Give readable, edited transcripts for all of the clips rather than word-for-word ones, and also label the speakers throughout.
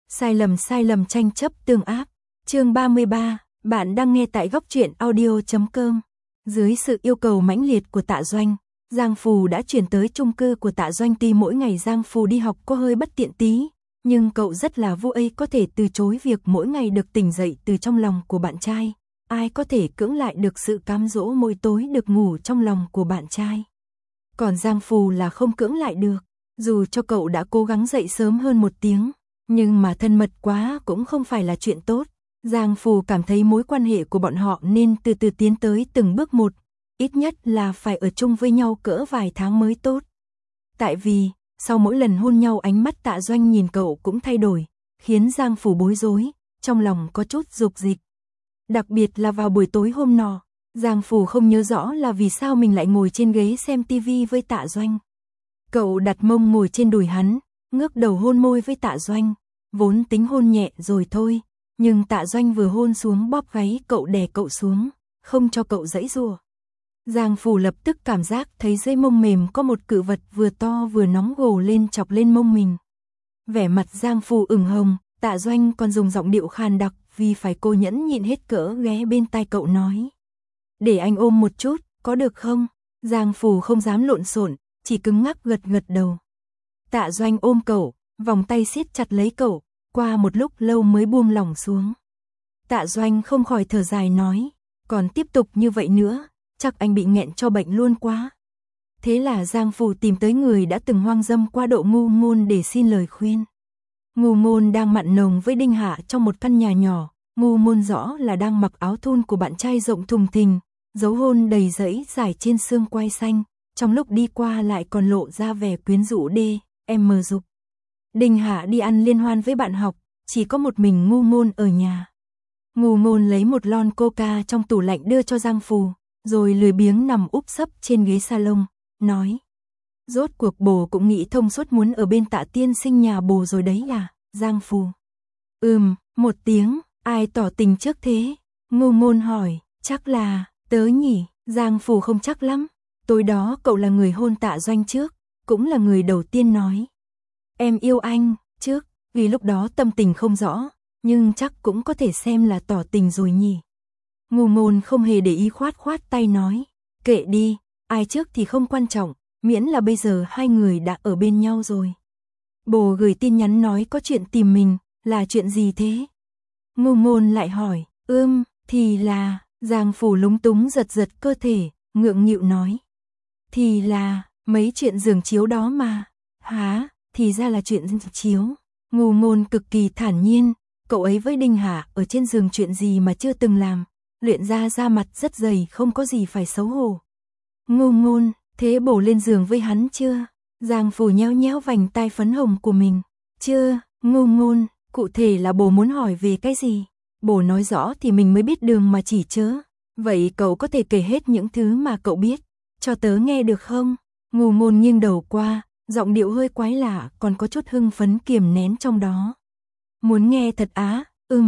Speaker 1: Sai lầm tranh chấp tương ác. Chương 33, bạn đang nghe tại góc truyện audio.com. Dưới sự yêu cầu mãnh liệt của Tạ Doanh, Giang Phù đã chuyển tới chung cư của Tạ Doanh. Tuy mỗi ngày Giang Phù đi học có hơi bất tiện tí, nhưng cậu rất là vui có thể từ chối việc mỗi ngày được tỉnh dậy từ trong lòng của bạn trai. Ai có thể cưỡng lại được sự cám dỗ mỗi tối được ngủ trong lòng của bạn trai. Còn Giang Phù là không cưỡng lại được, dù cho cậu đã cố gắng dậy sớm hơn một tiếng, nhưng mà thân mật quá cũng không phải là chuyện tốt. Giang Phù cảm thấy mối quan hệ của bọn họ nên từ từ tiến tới từng bước một, ít nhất là phải ở chung với nhau cỡ vài tháng mới tốt. Tại vì, sau mỗi lần hôn nhau ánh mắt Tạ Doanh nhìn cậu cũng thay đổi, khiến Giang Phù bối rối, trong lòng có chút dục dịch. Đặc biệt là vào buổi tối hôm nọ, Giang Phù không nhớ rõ là vì sao mình lại ngồi trên ghế xem tivi với Tạ Doanh. Cậu đặt mông ngồi trên đùi hắn, ngước đầu hôn môi với Tạ Doanh, vốn tính hôn nhẹ rồi thôi, nhưng Tạ Doanh vừa hôn xuống bóp gáy cậu đè cậu xuống, không cho cậu giãy giụa. Giang Phù lập tức cảm giác thấy dưới mông mềm có một cự vật vừa to vừa nóng gồ lên chọc lên mông mình. Vẻ mặt Giang Phù ửng hồng, Tạ Doanh còn dùng giọng điệu khàn đặc vì phải cô nhẫn nhịn hết cỡ ghé bên tai cậu nói: "Để anh ôm một chút, có được không?" Giang Phù không dám lộn xộn, chỉ cứng ngắc gật gật đầu. Tạ Doanh ôm cậu, vòng tay siết chặt lấy cậu, qua một lúc lâu mới buông lỏng xuống. Tạ Doanh không khỏi thở dài nói: "Còn tiếp tục như vậy nữa, chắc anh bị nghẹn cho bệnh luôn quá." Thế là Giang Phù tìm tới người đã từng hoang dâm qua độ ngu ngôn để xin lời khuyên. Ngu ngôn đang mặn nồng với Đinh Hạ trong một căn nhà nhỏ, ngu ngôn rõ là đang mặc áo thun của bạn trai rộng thùng thình, dấu hôn đầy rẫy dài trên xương quai xanh, trong lúc đi qua lại còn lộ ra vẻ quyến rũ em dục. Đinh Hạ đi ăn liên hoan với bạn học, chỉ có một mình ngu ngôn ở nhà. Ngu ngôn lấy một lon coca trong tủ lạnh đưa cho Giang Phù, rồi lười biếng nằm úp sấp trên ghế salon, nói: "Rốt cuộc bồ cũng nghĩ thông suốt muốn ở bên Tạ tiên sinh nhà bồ rồi đấy à?" Giang Phù một tiếng. "Ai tỏ tình trước thế?" Ngu ngôn hỏi. "Chắc là tớ nhỉ." Giang Phù không chắc lắm. "Tối đó cậu là người hôn Tạ Doanh trước, cũng là người đầu tiên nói em yêu anh trước, vì lúc đó tâm tình không rõ, nhưng chắc cũng có thể xem là tỏ tình rồi nhỉ." Ngu ngôn không hề để ý, khoát tay nói: "Kệ đi, ai trước thì không quan trọng, miễn là bây giờ hai người đã ở bên nhau rồi." "Bồ gửi tin nhắn nói có chuyện tìm mình, là chuyện gì thế?" Ngu ngôn lại hỏi. Thì là..." Giang Phù lúng túng giật cơ thể, ngượng nghịu nói: "Thì là mấy chuyện giường chiếu đó mà." "Hả, thì ra là chuyện giường chiếu." Ngu ngôn cực kỳ thản nhiên, cậu ấy với Đinh Hạ ở trên giường chuyện gì mà chưa từng làm, luyện ra da mặt rất dày, không có gì phải xấu hổ. "Ngu ngôn, thế bồ lên giường với hắn chưa?" Giang Phù nhéo nhéo vành tai phấn hồng của mình. "Chưa." Ngu ngôn, cụ thể là bồ muốn hỏi về cái gì? Bồ nói rõ thì mình mới biết đường mà chỉ chớ. Vậy cậu có thể kể hết những thứ mà cậu biết cho tớ nghe được không? Ngu ngôn nghiêng đầu qua, giọng điệu hơi quái lạ, còn có chút hưng phấn kiềm nén trong đó. "Muốn nghe thật á?"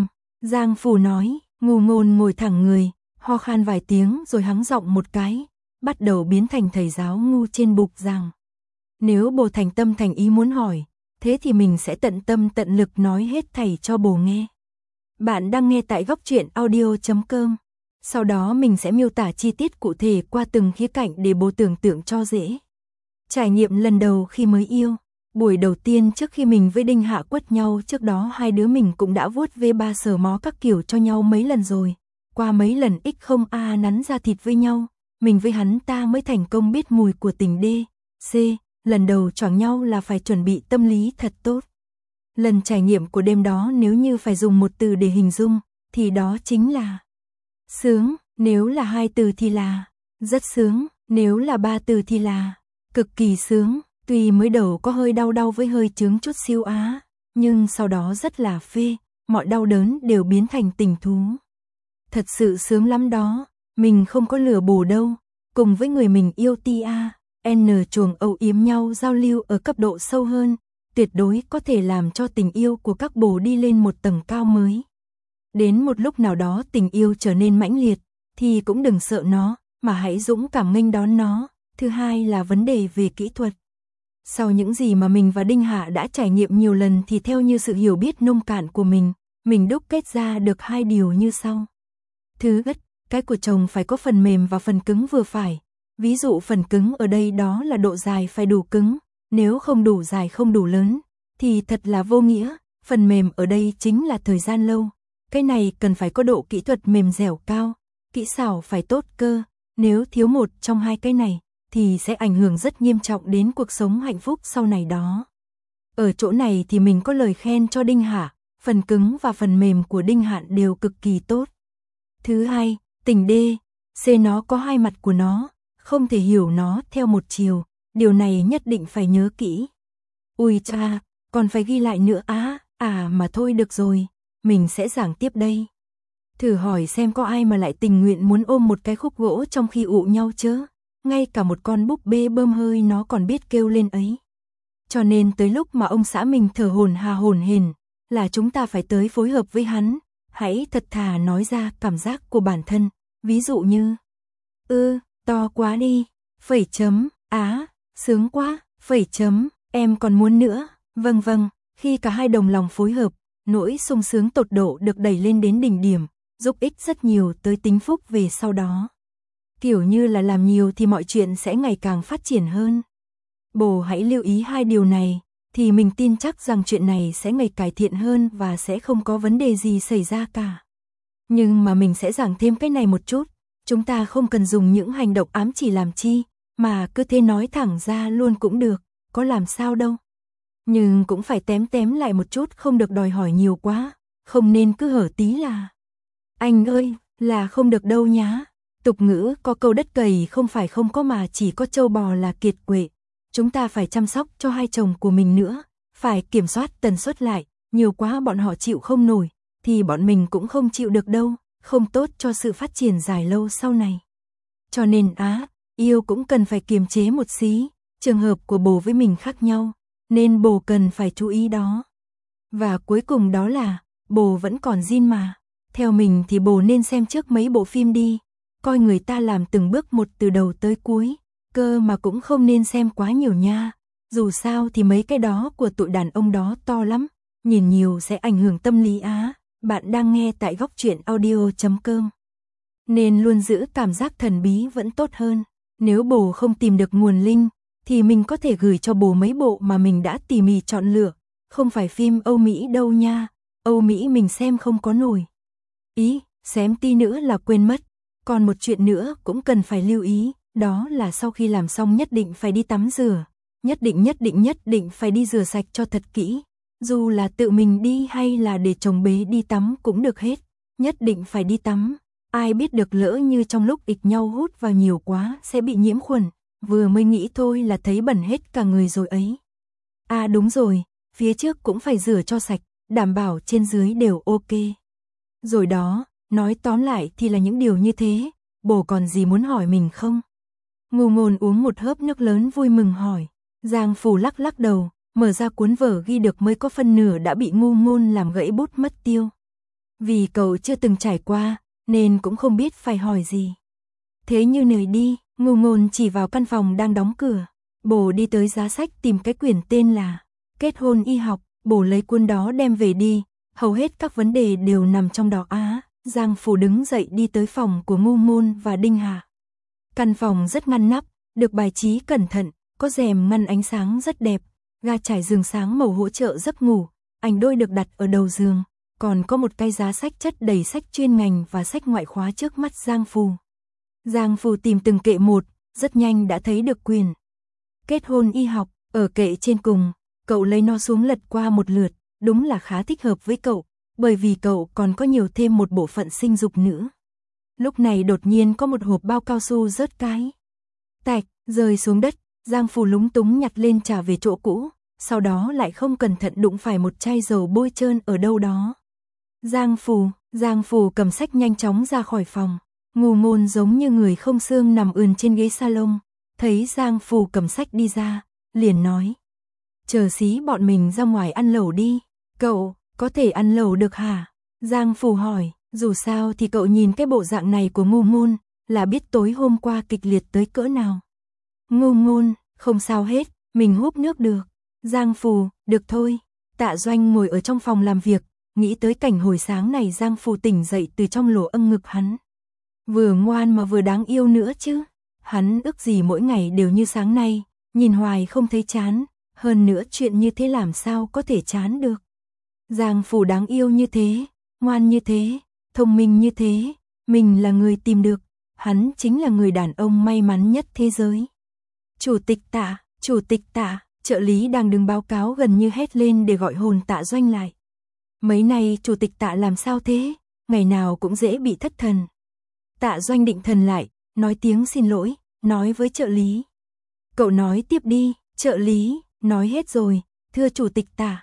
Speaker 1: Giang Phù nói. Ngu ngôn ngồi thẳng người, ho khan vài tiếng rồi hắng giọng một cái, bắt đầu biến thành thầy giáo ngu trên bục giảng. "Nếu bồ thành tâm thành ý muốn hỏi, thế thì mình sẽ tận tâm tận lực nói hết thầy cho bồ nghe." Bạn đang nghe tại góc truyện audio.com. Sau đó mình sẽ miêu tả chi tiết cụ thể qua từng khía cạnh để bồ tưởng tượng cho dễ. Trải nghiệm lần đầu khi mới yêu. Buổi đầu tiên trước khi mình với Đinh Hạ quất nhau, trước đó hai đứa mình cũng đã vuốt ve ba sờ mó các kiểu cho nhau mấy lần rồi. Qua mấy lần x nắn da thịt với nhau, mình với hắn ta mới thành công biết mùi của tình C. Lần đầu choảng nhau là phải chuẩn bị tâm lý thật tốt. Lần trải nghiệm của đêm đó nếu như phải dùng một từ để hình dung, thì đó chính là sướng, nếu là hai từ thì là rất sướng, nếu là ba từ thì là cực kỳ sướng. Tuy mới đầu có hơi đau với hơi chướng chút xíu nhưng sau đó rất là phê, mọi đau đớn đều biến thành tình thú. Thật sự sướng lắm đó, mình không có lừa bồ đâu, cùng với người mình yêu chuồng âu yếm nhau giao lưu ở cấp độ sâu hơn, tuyệt đối có thể làm cho tình yêu của các bồ đi lên một tầng cao mới. Đến một lúc nào đó tình yêu trở nên mãnh liệt, thì cũng đừng sợ nó, mà hãy dũng cảm nghênh đón nó. Thứ hai là vấn đề về kỹ thuật. Sau những gì mà mình và Đinh Hạ đã trải nghiệm nhiều lần thì theo như sự hiểu biết nông cạn của mình đúc kết ra được 2 điều như sau. Thứ nhất, cái của chồng phải có phần mềm và phần cứng vừa phải. Ví dụ phần cứng ở đây đó là độ dài phải đủ cứng, nếu không đủ dài không đủ lớn, thì thật là vô nghĩa. Phần mềm ở đây chính là thời gian lâu. Cái này cần phải có độ kỹ thuật mềm dẻo cao, kỹ xảo phải tốt cơ. Nếu thiếu một trong 2 cái này, thì sẽ ảnh hưởng rất nghiêm trọng đến cuộc sống hạnh phúc sau này đó. Ở chỗ này thì mình có lời khen cho Đinh Hạ, phần cứng và phần mềm của Đinh Hạn đều cực kỳ tốt. Thứ hai, tình D, C nó có 2 mặt của nó, không thể hiểu nó theo một chiều, điều này nhất định phải nhớ kỹ. Ui cha, còn phải ghi lại nữa mà thôi được rồi, mình sẽ giảng tiếp đây. Thử hỏi xem có ai mà lại tình nguyện muốn ôm một cái khúc gỗ trong khi ụ nhau chứ, ngay cả một con búp bê bơm hơi nó còn biết kêu lên ấy. Cho nên tới lúc mà ông xã mình thở hổn hển là chúng ta phải tới phối hợp với hắn, hãy thật thà nói ra cảm giác của bản thân, ví dụ như to quá đi, phẩy chấm, sướng quá, phẩy chấm, em còn muốn nữa, vâng, khi cả hai đồng lòng phối hợp, nỗi sung sướng tột độ được đẩy lên đến đỉnh điểm, giúp ích rất nhiều tới tính phúc về sau đó. Kiểu như là làm nhiều thì mọi chuyện sẽ ngày càng phát triển hơn. Bồ hãy lưu ý 2 điều này, thì mình tin chắc rằng chuyện này sẽ ngày cải thiện hơn và sẽ không có vấn đề gì xảy ra cả. Nhưng mà mình sẽ giảng thêm cái này một chút, chúng ta không cần dùng những hành động ám chỉ làm chi, mà cứ thế nói thẳng ra luôn cũng được, có làm sao đâu. Nhưng cũng phải tém lại một chút, không được đòi hỏi nhiều quá, không nên cứ hở tí là anh ơi, là không được đâu nhá. Tục ngữ có câu đất cày không phải không có mà chỉ có trâu bò là kiệt quệ. Chúng ta phải chăm sóc cho hai chồng của mình nữa, phải kiểm soát tần suất lại, nhiều quá bọn họ chịu không nổi, thì bọn mình cũng không chịu được đâu, không tốt cho sự phát triển dài lâu sau này. Cho nên yêu cũng cần phải kiềm chế một xí, trường hợp của bồ với mình khác nhau, nên bồ cần phải chú ý đó. Và cuối cùng đó là, bồ vẫn còn zin mà, theo mình thì bồ nên xem trước mấy bộ phim đi, coi người ta làm từng bước một từ đầu tới cuối, cơ mà cũng không nên xem quá nhiều nha, dù sao thì mấy cái đó của tụi đàn ông đó to lắm, nhìn nhiều sẽ ảnh hưởng tâm lý Bạn đang nghe tại Góc Chuyện Audio.com. Nên luôn giữ cảm giác thần bí vẫn tốt hơn. Nếu bồ không tìm được nguồn link, thì mình có thể gửi cho bồ mấy bộ mà mình đã tỉ mỉ chọn lựa. Không phải phim Âu Mỹ đâu nha. Âu Mỹ mình xem không có nổi. Xém tí nữa là quên mất. Còn một chuyện nữa cũng cần phải lưu ý. Đó là sau khi làm xong nhất định phải đi tắm rửa. Nhất định phải đi rửa sạch cho thật kỹ. Dù là tự mình đi hay là để chồng bế đi tắm cũng được hết. Nhất định phải đi tắm. Ai biết được lỡ như trong lúc ịch nhau hút vào nhiều quá sẽ bị nhiễm khuẩn. Vừa mới nghĩ thôi là thấy bẩn hết cả người rồi ấy. Đúng rồi, phía trước cũng phải rửa cho sạch, đảm bảo trên dưới đều ok. Rồi đó, nói tóm lại thì là những điều như thế. Bồ còn gì muốn hỏi mình không? Ngu Ngôn uống một hớp nước lớn vui mừng hỏi. Giang Phủ lắc đầu, mở ra cuốn vở ghi được mới có phân nửa đã bị Ngu Ngôn làm gãy bút mất tiêu. Vì cậu chưa từng trải qua, nên cũng không biết phải hỏi gì. Thế như nơi đi, Ngu Ngôn chỉ vào căn phòng đang đóng cửa. Bồ đi tới giá sách tìm cái quyển tên là Kết hôn y học, bồ lấy cuốn đó đem về đi, hầu hết các vấn đề đều nằm trong đó. Giang Phủ đứng dậy đi tới phòng của Ngu Ngôn và Đinh Hà. Căn phòng rất ngăn nắp, được bài trí cẩn thận, có rèm ngăn ánh sáng rất đẹp, ga trải giường sáng màu hỗ trợ giấc ngủ, ảnh đôi được đặt ở đầu giường, còn có một cái giá sách chất đầy sách chuyên ngành và sách ngoại khóa trước mắt Giang Phủ. Giang Phủ tìm từng kệ một, rất nhanh đã thấy được quyển Kết hôn y học, ở kệ trên cùng, cậu lấy nó xuống lật qua một lượt, đúng là khá thích hợp với cậu, bởi vì cậu còn có nhiều thêm một bộ phận sinh dục nữa. Lúc này đột nhiên có một hộp bao cao su rớt cái tạch, rơi xuống đất, Giang Phủ lúng túng nhặt lên trả về chỗ cũ, sau đó lại không cẩn thận đụng phải một chai dầu bôi trơn ở đâu đó. Giang Phủ cầm sách nhanh chóng ra khỏi phòng, Ngu Ngôn giống như người không xương nằm ườn trên ghế salon, thấy Giang Phủ cầm sách đi ra, liền nói. Chờ xí bọn mình ra ngoài ăn lẩu đi, cậu, có thể ăn lẩu được hả? Giang Phủ hỏi, dù sao thì cậu nhìn cái bộ dạng này của Ngu Ngôn, là biết tối hôm qua kịch liệt tới cỡ nào. Ngu Ngôn, không sao hết, mình húp nước được. Giang Phù, được thôi. Tạ Doanh ngồi ở trong phòng làm việc, nghĩ tới cảnh hồi sáng này Giang Phù tỉnh dậy từ trong lỗ âng ngực hắn. Vừa ngoan mà vừa đáng yêu nữa chứ. Hắn ước gì mỗi ngày đều như sáng nay, nhìn hoài không thấy chán, hơn nữa chuyện như thế làm sao có thể chán được. Giang Phù đáng yêu như thế, ngoan như thế, thông minh như thế, mình là người tìm được, hắn chính là người đàn ông may mắn nhất thế giới. Chủ tịch Tạ, trợ lý đang đứng báo cáo gần như hét lên để gọi hồn Tạ Doanh lại. Mấy nay chủ tịch Tạ làm sao thế, ngày nào cũng dễ bị thất thần. Tạ Doanh định thần lại, nói tiếng xin lỗi, nói với trợ lý. Cậu nói tiếp đi, trợ lý, nói hết rồi, thưa chủ tịch Tạ.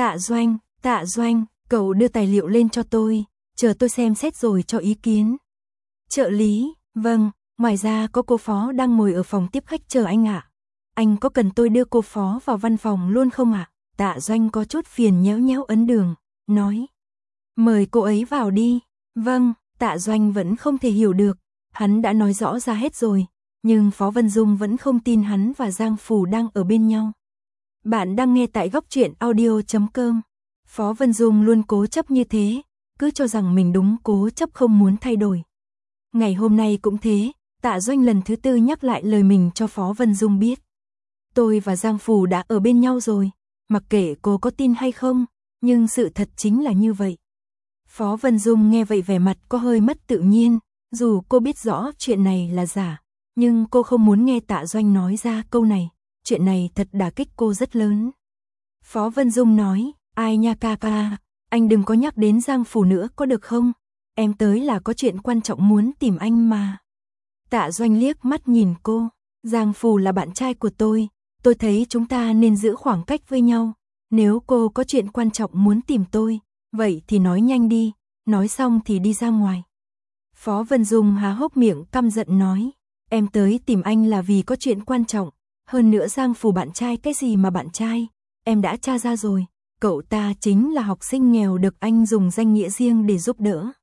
Speaker 1: Tạ Doanh, cậu đưa tài liệu lên cho tôi, chờ tôi xem xét rồi cho ý kiến. Trợ lý, vâng, ngoài ra có cô phó đang ngồi ở phòng tiếp khách chờ anh ạ. Anh có cần tôi đưa cô phó vào văn phòng luôn không ạ? Tạ Doanh có chút phiền nhéo nhéo ấn đường, nói. Mời cô ấy vào đi. Vâng, Tạ Doanh vẫn không thể hiểu được, hắn đã nói rõ ra hết rồi, nhưng Phó Vân Dung vẫn không tin hắn và Giang Phù đang ở bên nhau. Bạn đang nghe tại góc truyện audio.com. Phó Vân Dung luôn cố chấp như thế, cứ cho rằng mình đúng, cố chấp không muốn thay đổi. Ngày hôm nay cũng thế, Tạ Doanh lần thứ tư nhắc lại lời mình cho Phó Vân Dung biết. Tôi và Giang Phù đã ở bên nhau rồi, mặc kệ cô có tin hay không, nhưng sự thật chính là như vậy. Phó Vân Dung nghe vậy vẻ mặt có hơi mất tự nhiên, dù cô biết rõ chuyện này là giả, nhưng cô không muốn nghe Tạ Doanh nói ra câu này, chuyện này thật đả kích cô rất lớn. Phó Vân Dung nói, ai nha ca, anh đừng có nhắc đến Giang Phù nữa có được không? Em tới là có chuyện quan trọng muốn tìm anh mà. Tạ Doanh liếc mắt nhìn cô, Giang Phù là bạn trai của tôi thấy chúng ta nên giữ khoảng cách với nhau. Nếu cô có chuyện quan trọng muốn tìm tôi, vậy thì nói nhanh đi, nói xong thì đi ra ngoài. Phó Vân Dung há hốc miệng căm giận nói, em tới tìm anh là vì có chuyện quan trọng, hơn nữa Giang Phù bạn trai cái gì mà bạn trai, em đã tra ra rồi, cậu ta chính là học sinh nghèo được anh dùng danh nghĩa riêng để giúp đỡ.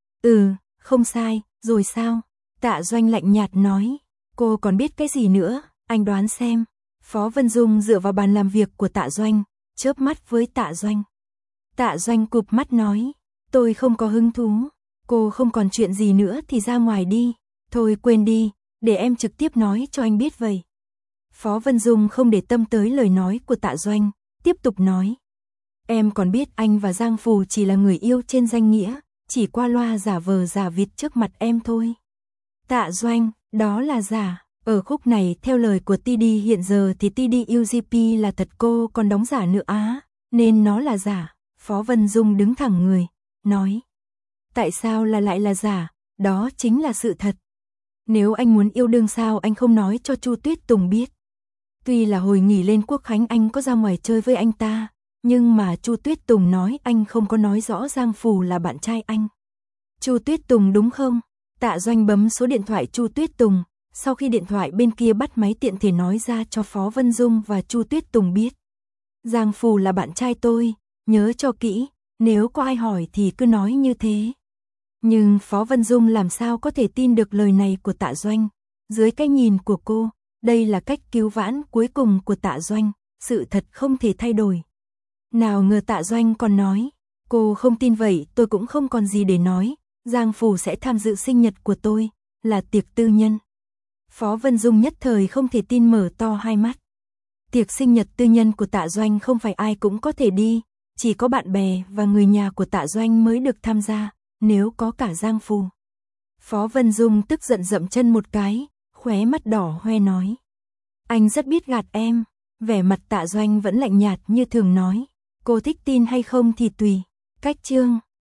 Speaker 1: Không sai, rồi sao? Tạ Doanh lạnh nhạt nói, cô còn biết cái gì nữa, anh đoán xem. Phó Vân Dung dựa vào bàn làm việc của Tạ Doanh, chớp mắt với Tạ Doanh. Tạ Doanh cụp mắt nói, tôi không có hứng thú, cô không còn chuyện gì nữa thì ra ngoài đi, thôi quên đi, để em trực tiếp nói cho anh biết vậy. Phó Vân Dung không để tâm tới lời nói của Tạ Doanh, tiếp tục nói, em còn biết anh và Giang Phù chỉ là người yêu trên danh nghĩa, chỉ qua loa giả vờ giả vịt trước mặt em thôi. Tạ Doanh, đó là giả. Ở khúc này theo lời của TD hiện giờ thì TD UGP là thật, cô còn đóng giả nữa á, nên nó là giả. Phó Vân Dung đứng thẳng người, nói. Tại sao lại là giả, đó chính là sự thật. Nếu anh muốn yêu đương sao anh không nói cho Chu Tuyết Tùng biết. Tuy là hồi nghỉ lên Quốc Khánh anh có ra ngoài chơi với anh ta, nhưng mà Chu Tuyết Tùng nói anh không có nói rõ Giang Phù là bạn trai anh. Chu Tuyết Tùng đúng không? Tạ Doanh bấm số điện thoại Chu Tuyết Tùng. Sau khi điện thoại bên kia bắt máy tiện thể nói ra cho Phó Vân Dung và Chu Tuyết Tùng biết. Giang Phù là bạn trai tôi, nhớ cho kỹ, nếu có ai hỏi thì cứ nói như thế. Nhưng Phó Vân Dung làm sao có thể tin được lời này của Tạ Doanh. Dưới cái nhìn của cô, đây là cách cứu vãn cuối cùng của Tạ Doanh, sự thật không thể thay đổi. Nào ngờ Tạ Doanh còn nói, cô không tin vậy tôi cũng không còn gì để nói, Giang Phù sẽ tham dự sinh nhật của tôi, là tiệc tư nhân. Phó Vân Dung nhất thời không thể tin, mở to hai mắt. Tiệc sinh nhật tư nhân của Tạ Doanh không phải ai cũng có thể đi, chỉ có bạn bè và người nhà của Tạ Doanh mới được tham gia, nếu có cả Giang Phù. Phó Vân Dung tức giận dậm chân một cái, khóe mắt đỏ hoe nói. Anh rất biết gạt em. Vẻ mặt Tạ Doanh vẫn lạnh nhạt như thường nói. Cô thích tin hay không thì tùy. Cách chương